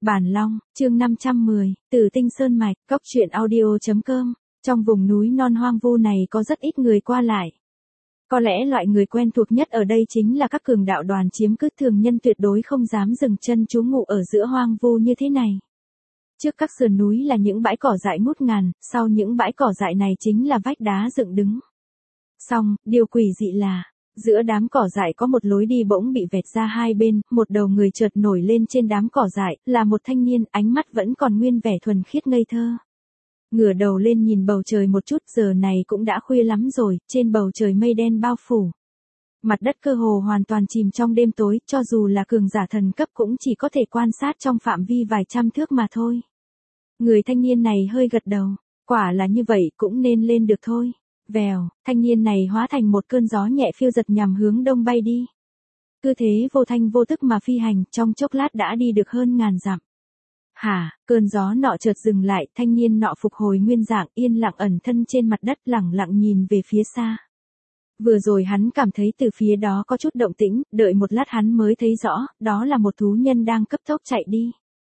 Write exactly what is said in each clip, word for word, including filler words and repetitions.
Bản Long, chương năm trăm mười, Tử Tinh Sơn Mạch, Cốc truyện audio chấm com. Trong vùng núi non hoang vu này có rất ít người qua lại. Có lẽ loại người quen thuộc nhất ở đây chính là các cường đạo đoàn chiếm cứ, thường nhân tuyệt đối không dám dừng chân trú ngụ ở giữa hoang vu như thế này. Trước các sườn núi là những bãi cỏ dại ngút ngàn, sau những bãi cỏ dại này chính là vách đá dựng đứng. Song, điều quỷ dị là, giữa đám cỏ dại có một lối đi bỗng bị vẹt ra hai bên, một đầu người chợt nổi lên trên đám cỏ dại, là một thanh niên, ánh mắt vẫn còn nguyên vẻ thuần khiết ngây thơ. Ngửa đầu lên nhìn bầu trời một chút, giờ này cũng đã khuya lắm rồi, trên bầu trời mây đen bao phủ. Mặt đất cơ hồ hoàn toàn chìm trong đêm tối, cho dù là cường giả thần cấp cũng chỉ có thể quan sát trong phạm vi vài trăm thước mà thôi. Người thanh niên này hơi gật đầu, quả là như vậy, cũng nên lên được thôi. Vèo, thanh niên này hóa thành một cơn gió nhẹ phiêu giật nhằm hướng đông bay đi. Cứ thế vô thanh vô tức mà phi hành, trong chốc lát đã đi được hơn ngàn dặm. Hả, cơn gió nọ chợt dừng lại, thanh niên nọ phục hồi nguyên dạng, yên lặng ẩn thân trên mặt đất, lẳng lặng nhìn về phía xa. Vừa rồi hắn cảm thấy từ phía đó có chút động tĩnh, đợi một lát hắn mới thấy rõ, đó là một thú nhân đang cấp tốc chạy đi.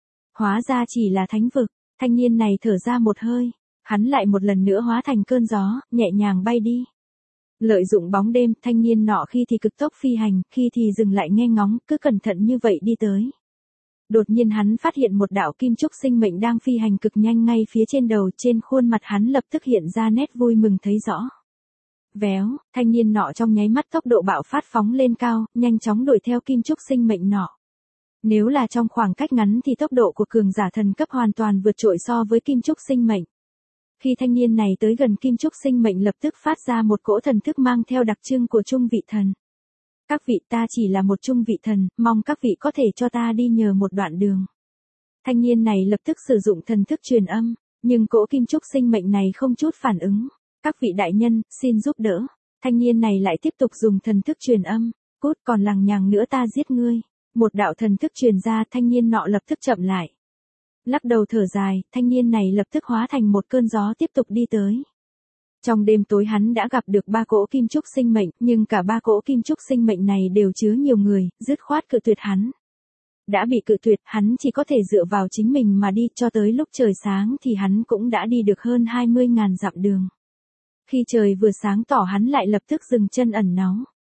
Hóa ra chỉ là thánh vực, thanh niên này thở ra một hơi. Hắn lại một lần nữa hóa thành cơn gió, nhẹ nhàng bay đi. Lợi dụng bóng đêm, thanh niên nọ khi thì cực tốc phi hành, khi thì dừng lại nghe ngóng, cứ cẩn thận như vậy đi tới. Đột nhiên hắn phát hiện một đạo kim trúc sinh mệnh đang phi hành cực nhanh ngay phía trên đầu, trên khuôn mặt hắn lập tức hiện ra nét vui mừng thấy rõ. Véo, thanh niên nọ trong nháy mắt tốc độ bạo phát phóng lên cao, nhanh chóng đuổi theo kim trúc sinh mệnh nọ. Nếu là trong khoảng cách ngắn thì tốc độ của cường giả thần cấp hoàn toàn vượt trội so với kim trúc sinh mệnh. Khi thanh niên này tới gần kim trúc sinh mệnh lập tức phát ra một cỗ thần thức mang theo đặc trưng của trung vị thần. Các vị, ta chỉ là một trung vị thần, mong các vị có thể cho ta đi nhờ một đoạn đường. Thanh niên này lập tức sử dụng thần thức truyền âm, nhưng cỗ kim trúc sinh mệnh này không chút phản ứng. Các vị đại nhân, xin giúp đỡ. Thanh niên này lại tiếp tục dùng thần thức truyền âm, cút, còn lằng nhằng nữa ta giết ngươi. Một đạo thần thức truyền ra, thanh niên nọ lập tức chậm lại. Lắc đầu thở dài, thanh niên này lập tức hóa thành một cơn gió tiếp tục đi tới. Trong đêm tối hắn đã gặp được ba cỗ kim trúc sinh mệnh, nhưng cả ba cỗ kim trúc sinh mệnh này đều chứa nhiều người, dứt khoát cự tuyệt hắn. Đã bị cự tuyệt, hắn chỉ có thể dựa vào chính mình mà đi, cho tới lúc trời sáng thì hắn cũng đã đi được hơn hai mươi ngàn dặm đường. Khi trời vừa sáng tỏ hắn lại lập tức dừng chân ẩn náu.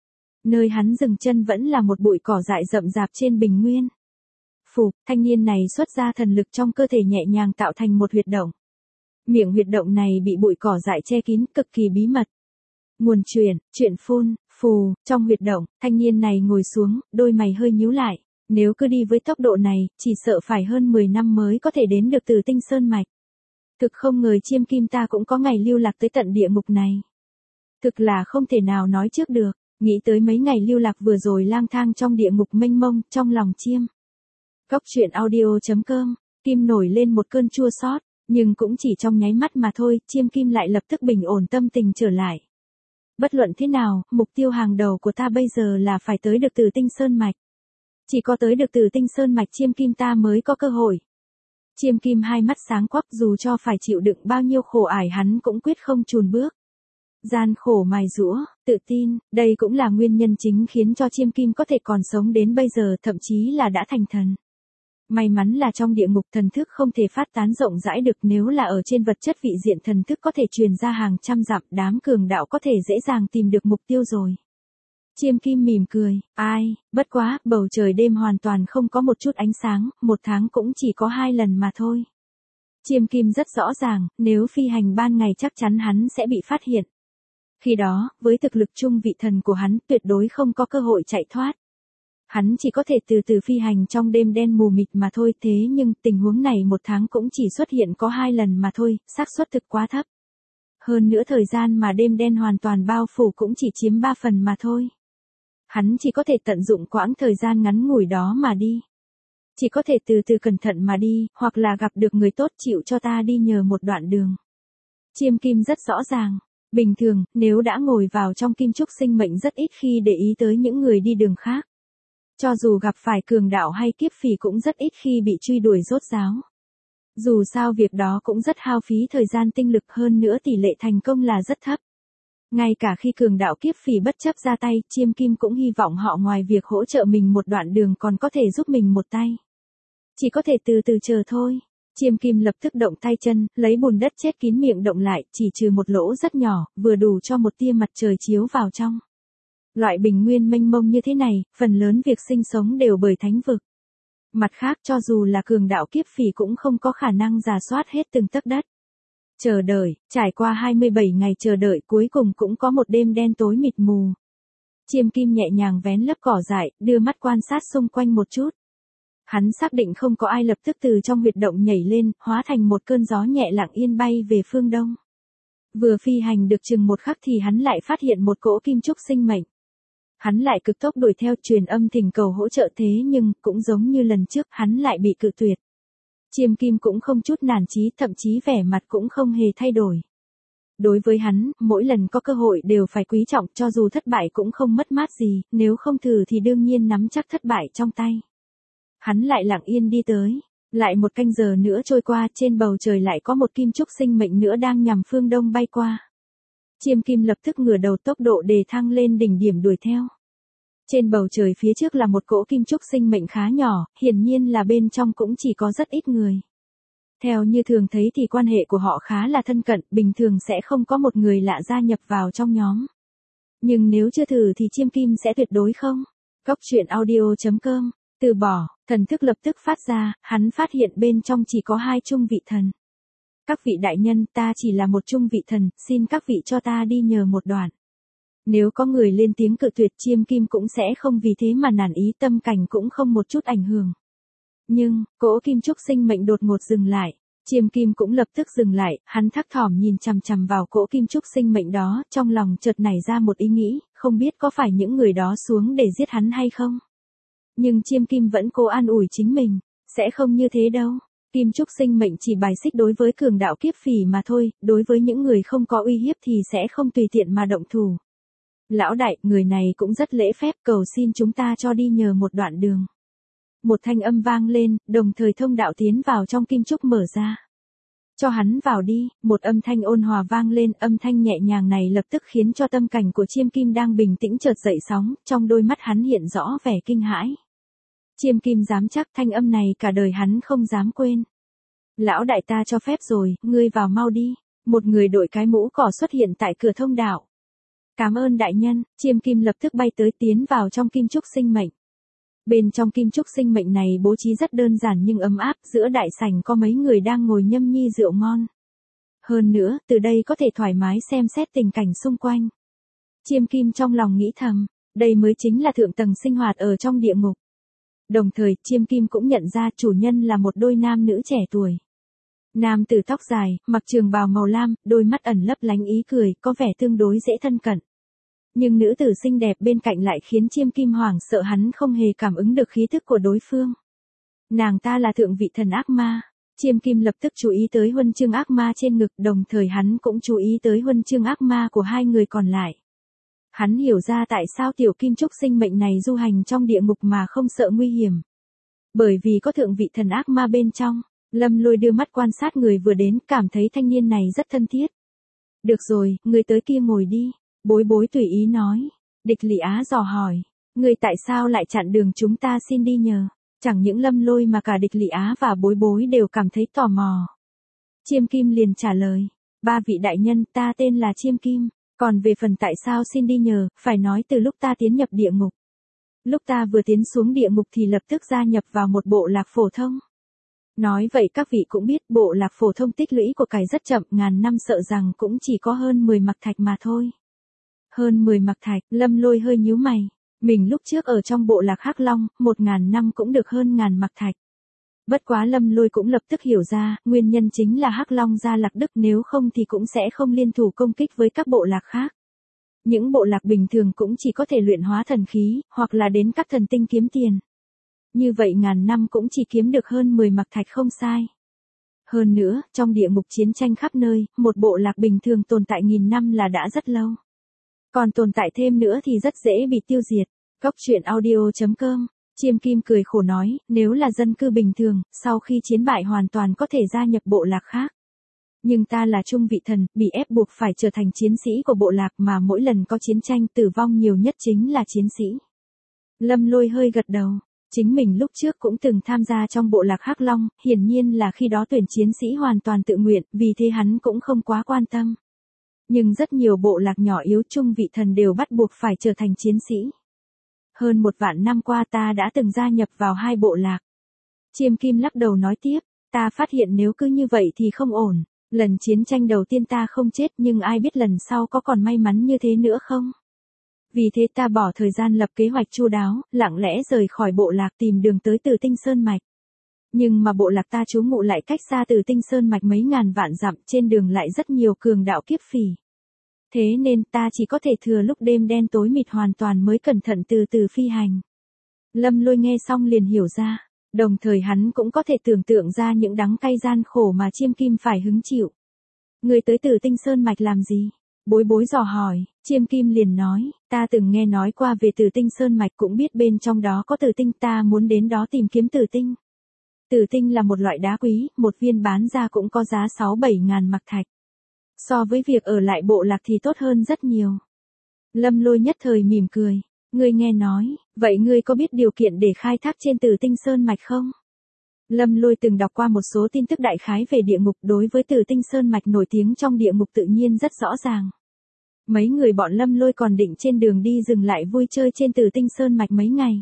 Nơi hắn dừng chân vẫn là một bụi cỏ dại rậm rạp trên bình nguyên. Phù, thanh niên này xuất ra thần lực trong cơ thể nhẹ nhàng tạo thành một huyệt động. Miệng huyệt động này bị bụi cỏ dại che kín, cực kỳ bí mật. Nguồn truyền, chuyện phun, phù, trong huyệt động, thanh niên này ngồi xuống, đôi mày hơi nhíu lại. Nếu cứ đi với tốc độ này, chỉ sợ phải hơn mười năm mới có thể đến được Tử Tinh Sơn Mạch. Thực không ngờ chiêm kim ta cũng có ngày lưu lạc tới tận địa ngục này. Thực là không thể nào nói trước được, nghĩ tới mấy ngày lưu lạc vừa rồi lang thang trong địa ngục mênh mông, trong lòng chiêm. Cốc truyện audio chấm com, Kim nổi lên một cơn chua xót, nhưng cũng chỉ trong nháy mắt mà thôi, chiêm kim lại lập tức bình ổn tâm tình trở lại. Bất luận thế nào, mục tiêu hàng đầu của ta bây giờ là phải tới được Tử Tinh Sơn Mạch. Chỉ có tới được Tử Tinh Sơn Mạch chiêm kim ta mới có cơ hội. Chiêm kim hai mắt sáng quắc, dù cho phải chịu đựng bao nhiêu khổ ải hắn cũng quyết không chùn bước. Gian khổ mài giũa, tự tin, đây cũng là nguyên nhân chính khiến cho chiêm kim có thể còn sống đến bây giờ, thậm chí là đã thành thần. May mắn là trong địa ngục thần thức không thể phát tán rộng rãi được, nếu là ở trên vật chất vị diện thần thức có thể truyền ra hàng trăm dặm, đám cường đạo có thể dễ dàng tìm được mục tiêu rồi. Chiêm kim mỉm cười, ai, bất quá, bầu trời đêm hoàn toàn không có một chút ánh sáng, một tháng cũng chỉ có hai lần mà thôi. Chiêm kim rất rõ ràng, nếu phi hành ban ngày chắc chắn hắn sẽ bị phát hiện. Khi đó, với thực lực trung vị thần của hắn tuyệt đối không có cơ hội chạy thoát. Hắn chỉ có thể từ từ phi hành trong đêm đen mù mịt mà thôi, thế nhưng tình huống này một tháng cũng chỉ xuất hiện có hai lần mà thôi, xác suất thực quá thấp. Hơn nữa thời gian mà đêm đen hoàn toàn bao phủ cũng chỉ chiếm ba phần mà thôi. Hắn chỉ có thể tận dụng quãng thời gian ngắn ngủi đó mà đi. Chỉ có thể từ từ cẩn thận mà đi, hoặc là gặp được người tốt chịu cho ta đi nhờ một đoạn đường. Chiêm kim rất rõ ràng. Bình thường, nếu đã ngồi vào trong kim trúc sinh mệnh rất ít khi để ý tới những người đi đường khác. Cho dù gặp phải cường đạo hay kiếp phỉ cũng rất ít khi bị truy đuổi rốt ráo. Dù sao việc đó cũng rất hao phí thời gian tinh lực, hơn nữa tỷ lệ thành công là rất thấp. Ngay cả khi cường đạo kiếp phỉ bất chấp ra tay, chiêm kim cũng hy vọng họ ngoài việc hỗ trợ mình một đoạn đường còn có thể giúp mình một tay. Chỉ có thể từ từ chờ thôi. Chiêm Kim lập tức động tay chân, lấy bùn đất chết kín miệng động lại, chỉ trừ một lỗ rất nhỏ, vừa đủ cho một tia mặt trời chiếu vào trong. Loại bình nguyên mênh mông như thế này, phần lớn việc sinh sống đều bởi thánh vực. Mặt khác cho dù là cường đạo kiếp phỉ cũng không có khả năng rà soát hết từng tấc đất. Chờ đợi, trải qua hai mươi bảy ngày chờ đợi cuối cùng cũng có một đêm đen tối mịt mù. Chiêm Kim nhẹ nhàng vén lớp cỏ dại, đưa mắt quan sát xung quanh một chút. Hắn xác định không có ai lập tức từ trong huyệt động nhảy lên, hóa thành một cơn gió nhẹ lặng yên bay về phương đông. Vừa phi hành được chừng một khắc thì hắn lại phát hiện một cỗ kim trúc sinh mệnh. Hắn lại cực tốc đuổi theo truyền âm thỉnh cầu hỗ trợ thế nhưng, cũng giống như lần trước, hắn lại bị cự tuyệt. Chiêm Kim cũng không chút nản chí, thậm chí vẻ mặt cũng không hề thay đổi. Đối với hắn, mỗi lần có cơ hội đều phải quý trọng, cho dù thất bại cũng không mất mát gì, nếu không thử thì đương nhiên nắm chắc thất bại trong tay. Hắn lại lặng yên đi tới, lại một canh giờ nữa trôi qua, trên bầu trời lại có một kim trúc sinh mệnh nữa đang nhằm phương đông bay qua. Chiêm Kim lập tức ngửa đầu tốc độ đề thăng lên đỉnh điểm đuổi theo. Trên bầu trời phía trước là một cỗ kim trúc sinh mệnh khá nhỏ, hiển nhiên là bên trong cũng chỉ có rất ít người. Theo như thường thấy thì quan hệ của họ khá là thân cận, bình thường sẽ không có một người lạ gia nhập vào trong nhóm. Nhưng nếu chưa thử thì Chiêm Kim sẽ tuyệt đối không. Góc truyện audio chấm com, từ bỏ, thần thức lập tức phát ra, hắn phát hiện bên trong chỉ có hai trung vị thần. Các vị đại nhân, ta chỉ là một trung vị thần, xin các vị cho ta đi nhờ một đoạn. Nếu có người lên tiếng cự tuyệt, Chiêm Kim cũng sẽ không vì thế mà nản ý, tâm cảnh cũng không một chút ảnh hưởng. Nhưng, cỗ kim trúc sinh mệnh đột ngột dừng lại. Chiêm Kim cũng lập tức dừng lại, hắn thắc thỏm nhìn chằm chằm vào cỗ kim trúc sinh mệnh đó, trong lòng chợt nảy ra một ý nghĩ, không biết có phải những người đó xuống để giết hắn hay không. Nhưng Chiêm Kim vẫn cố an ủi chính mình, sẽ không như thế đâu. Kim trúc sinh mệnh chỉ bài xích đối với cường đạo kiếp phỉ mà thôi, đối với những người không có uy hiếp thì sẽ không tùy tiện mà động thủ. Lão đại, người này cũng rất lễ phép, cầu xin chúng ta cho đi nhờ một đoạn đường. Một thanh âm vang lên, đồng thời thông đạo tiến vào trong kim trúc mở ra. Cho hắn vào đi, một âm thanh ôn hòa vang lên, âm thanh nhẹ nhàng này lập tức khiến cho tâm cảnh của Chiêm Kim đang bình tĩnh chợt dậy sóng, trong đôi mắt hắn hiện rõ vẻ kinh hãi. Chiêm Kim dám chắc thanh âm này cả đời hắn không dám quên. Lão đại, ta cho phép rồi, ngươi vào mau đi. Một người đội cái mũ cỏ xuất hiện tại cửa thông đạo. Cảm ơn đại nhân, Chiêm Kim lập tức bay tới tiến vào trong kim trúc sinh mệnh. Bên trong kim trúc sinh mệnh này bố trí rất đơn giản nhưng ấm áp, giữa đại sảnh có mấy người đang ngồi nhâm nhi rượu ngon. Hơn nữa, từ đây có thể thoải mái xem xét tình cảnh xung quanh. Chiêm Kim trong lòng nghĩ thầm, đây mới chính là thượng tầng sinh hoạt ở trong địa ngục. Đồng thời, Chiêm Kim cũng nhận ra chủ nhân là một đôi nam nữ trẻ tuổi. Nam tử tóc dài, mặc trường bào màu lam, đôi mắt ẩn lấp lánh ý cười, có vẻ tương đối dễ thân cận. Nhưng nữ tử xinh đẹp bên cạnh lại khiến Chiêm Kim hoảng sợ, hắn không hề cảm ứng được khí thức của đối phương. Nàng ta là thượng vị thần ác ma. Chiêm Kim lập tức chú ý tới huân chương ác ma trên ngực, đồng thời hắn cũng chú ý tới huân chương ác ma của hai người còn lại. Hắn hiểu ra tại sao tiểu kim trúc sinh mệnh này du hành trong địa ngục mà không sợ nguy hiểm. Bởi vì có thượng vị thần ác ma bên trong. Lâm Lôi đưa mắt quan sát người vừa đến, cảm thấy thanh niên này rất thân thiết. Được rồi, người tới kia ngồi đi. Bối Bối tùy ý nói. Địch Lị Á dò hỏi. Người tại sao lại chặn đường chúng ta, xin đi nhờ. Chẳng những Lâm Lôi mà cả Địch Lị Á và Bối Bối đều cảm thấy tò mò. Chiêm Kim liền trả lời. Ba vị đại nhân, ta tên là Chiêm Kim. Còn về phần tại sao xin đi nhờ, phải nói từ lúc ta tiến nhập địa ngục. Lúc ta vừa tiến xuống địa ngục thì lập tức gia nhập vào một bộ lạc phổ thông. Nói vậy các vị cũng biết bộ lạc phổ thông tích lũy của cải rất chậm, ngàn năm sợ rằng cũng chỉ có hơn mười mặc thạch mà thôi. Hơn mười mặc thạch, Lâm Lôi hơi nhíu mày. Mình lúc trước ở trong bộ lạc Hắc Long, một ngàn năm cũng được hơn ngàn mặc thạch. Bất quá Lâm Lôi cũng lập tức hiểu ra, nguyên nhân chính là Hắc Long gia lạc Đức, nếu không thì cũng sẽ không liên thủ công kích với các bộ lạc khác. Những bộ lạc bình thường cũng chỉ có thể luyện hóa thần khí, hoặc là đến các thần tinh kiếm tiền. Như vậy ngàn năm cũng chỉ kiếm được hơn mười mặc thạch không sai. Hơn nữa, trong địa ngục chiến tranh khắp nơi, một bộ lạc bình thường tồn tại nghìn năm là đã rất lâu. Còn tồn tại thêm nữa thì rất dễ bị tiêu diệt. Góc truyện audio chấm com, Chiêm Kim cười khổ nói, nếu là dân cư bình thường, sau khi chiến bại hoàn toàn có thể gia nhập bộ lạc khác. Nhưng ta là trung vị thần, bị ép buộc phải trở thành chiến sĩ của bộ lạc mà mỗi lần có chiến tranh tử vong nhiều nhất chính là chiến sĩ. Lâm Lôi hơi gật đầu. Chính mình lúc trước cũng từng tham gia trong bộ lạc Hắc Long, hiển nhiên là khi đó tuyển chiến sĩ hoàn toàn tự nguyện, vì thế hắn cũng không quá quan tâm. Nhưng rất nhiều bộ lạc nhỏ yếu trung vị thần đều bắt buộc phải trở thành chiến sĩ. Hơn một vạn năm qua ta đã từng gia nhập vào hai bộ lạc. Chiêm Kim lắc đầu nói tiếp, ta phát hiện nếu cứ như vậy thì không ổn. Lần chiến tranh đầu tiên ta không chết nhưng ai biết lần sau có còn may mắn như thế nữa không? Vì thế ta bỏ thời gian lập kế hoạch chu đáo, lặng lẽ rời khỏi bộ lạc tìm đường tới Tử Tinh Sơn Mạch. Nhưng mà bộ lạc ta trú ngụ lại cách xa Tử Tinh Sơn Mạch mấy ngàn vạn dặm, trên đường lại rất nhiều cường đạo kiếp phỉ. Thế nên ta chỉ có thể thừa lúc đêm đen tối mịt hoàn toàn mới cẩn thận từ từ phi hành. Lâm Lôi nghe xong liền hiểu ra, đồng thời hắn cũng có thể tưởng tượng ra những đắng cay gian khổ mà Chiêm Kim phải hứng chịu. Người tới Tử Tinh Sơn Mạch làm gì? Bối bối dò hỏi, Chiêm Kim liền nói, ta từng nghe nói qua về Tử Tinh Sơn Mạch, cũng biết bên trong đó có tử tinh, ta muốn đến đó tìm kiếm tử tinh. Tử tinh là một loại đá quý, một viên bán ra cũng có giá sáu bảy ngàn mặc thạch. So với việc ở lại bộ lạc thì tốt hơn rất nhiều. Lâm Lôi nhất thời mỉm cười, ngươi nghe nói, vậy ngươi có biết điều kiện để khai thác trên Tử Tinh Sơn Mạch không? Lâm Lôi từng đọc qua một số tin tức đại khái về địa ngục, đối với Tử Tinh Sơn Mạch nổi tiếng trong địa ngục tự nhiên rất rõ ràng. Mấy người bọn Lâm Lôi còn định trên đường đi dừng lại vui chơi trên Tử Tinh Sơn Mạch mấy ngày.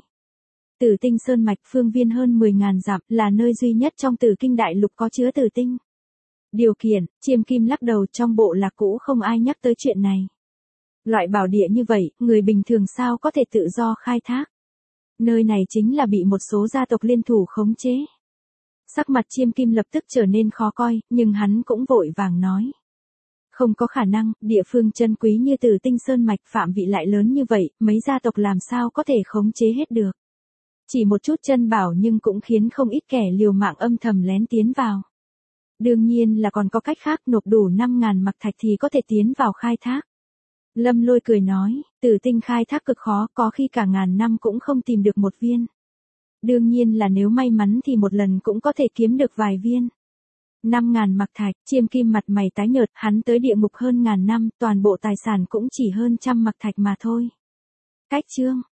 Tử Tinh Sơn Mạch phương viên hơn mười ngàn dặm, là nơi duy nhất trong Tử Kinh Đại Lục có chứa tử tinh. Điều kiện, Chiêm Kim lắc đầu, trong bộ lạc cũ không ai nhắc tới chuyện này. Loại bảo địa như vậy, người bình thường sao có thể tự do khai thác. Nơi này chính là bị một số gia tộc liên thủ khống chế. Sắc mặt Chiêm Kim lập tức trở nên khó coi, nhưng hắn cũng vội vàng nói. Không có khả năng, địa phương chân quý như Tử Tinh Sơn Mạch, phạm vị lại lớn như vậy, mấy gia tộc làm sao có thể khống chế hết được. Chỉ một chút chân bảo nhưng cũng khiến không ít kẻ liều mạng âm thầm lén tiến vào. Đương nhiên là còn có cách khác, nộp đủ năm ngàn mặc thạch thì có thể tiến vào khai thác. Lâm Lôi cười nói, tử tinh khai thác cực khó, có khi cả ngàn năm cũng không tìm được một viên. Đương nhiên là nếu may mắn thì một lần cũng có thể kiếm được vài viên. Năm ngàn mặc thạch, Chiêm Kim mặt mày tái nhợt, hắn tới địa ngục hơn ngàn năm, toàn bộ tài sản cũng chỉ hơn trăm mặc thạch mà thôi. Cách chương